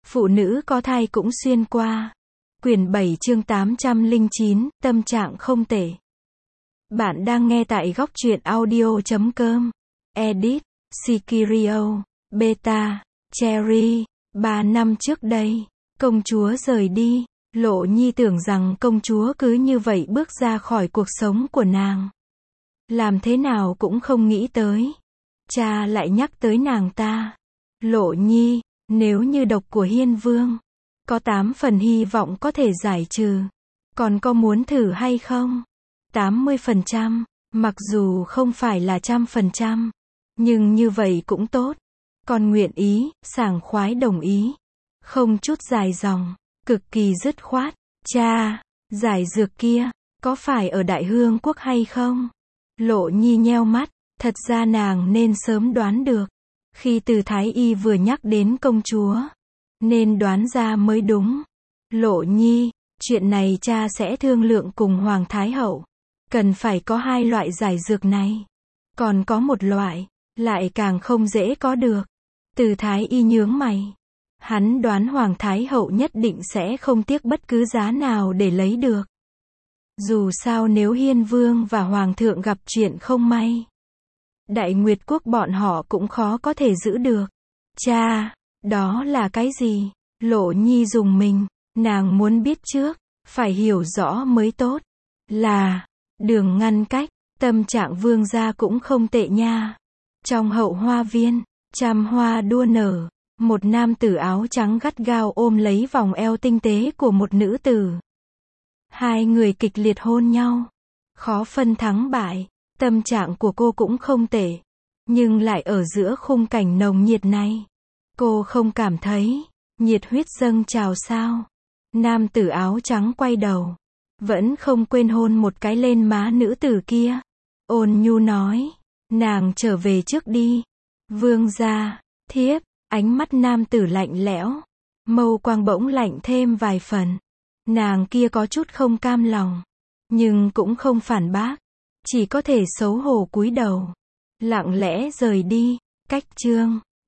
Phụ nữ có thai cũng xuyên qua. Quyển 7 chương 809, tâm trạng không tệ. Bạn đang nghe tại góc truyện audio.com. Edit, Sikirio, Beta, Cherry. 3 năm trước đây, công chúa rời đi. Lộ Nhi tưởng rằng công chúa cứ như vậy bước ra khỏi cuộc sống của nàng. Làm thế nào cũng không nghĩ tới. Cha lại nhắc tới nàng ta. Lộ Nhi, nếu như độc của Hiên Vương, có 8 phần hy vọng có thể giải trừ. Còn có muốn thử hay không? 80%, mặc dù không phải là 100%, nhưng như vậy cũng tốt. Con nguyện ý, sảng khoái đồng ý. Không chút dài dòng, cực kỳ dứt khoát. Cha, giải dược kia, có phải ở Đại Hương Quốc hay không? Lộ Nhi nheo mắt, thật ra nàng nên sớm đoán được. Khi Từ Thái Y vừa nhắc đến công chúa, nên đoán ra mới đúng. Lộ Nhi, chuyện này cha sẽ thương lượng cùng Hoàng Thái Hậu. Cần phải có 2 loại giải dược này. Còn có một loại, lại càng không dễ có được. Từ Thái Y nhướng mày. Hắn đoán Hoàng Thái Hậu nhất định sẽ không tiếc bất cứ giá nào để lấy được. Dù sao nếu Hiên Vương và Hoàng thượng gặp chuyện không may, Đại Nguyệt Quốc bọn họ cũng khó có thể giữ được. Cha, đó là cái gì? Lộ Nhi rùng mình, nàng muốn biết trước, phải hiểu rõ mới tốt. Là, đường ngăn cách, tâm trạng Vương gia cũng không tệ nha. Trong hậu hoa viên, trăm hoa đua nở, một nam tử áo trắng gắt gao ôm lấy vòng eo tinh tế của một nữ tử. Hai người kịch liệt hôn nhau, khó phân thắng bại. Tâm trạng của cô cũng không tệ, nhưng lại ở giữa khung cảnh nồng nhiệt này, cô không cảm thấy nhiệt huyết dâng trào sao? Nam tử áo trắng quay đầu, vẫn không quên hôn một cái lên má nữ tử kia. Ôn nhu nói, nàng trở về trước đi. Vương gia, thiếp. Ánh mắt nam tử lạnh lẽo, mâu quang bỗng lạnh thêm vài phần. Nàng kia có chút không cam lòng, nhưng cũng không phản bác, chỉ có thể xấu hổ cúi đầu, lặng lẽ rời đi. Cách chương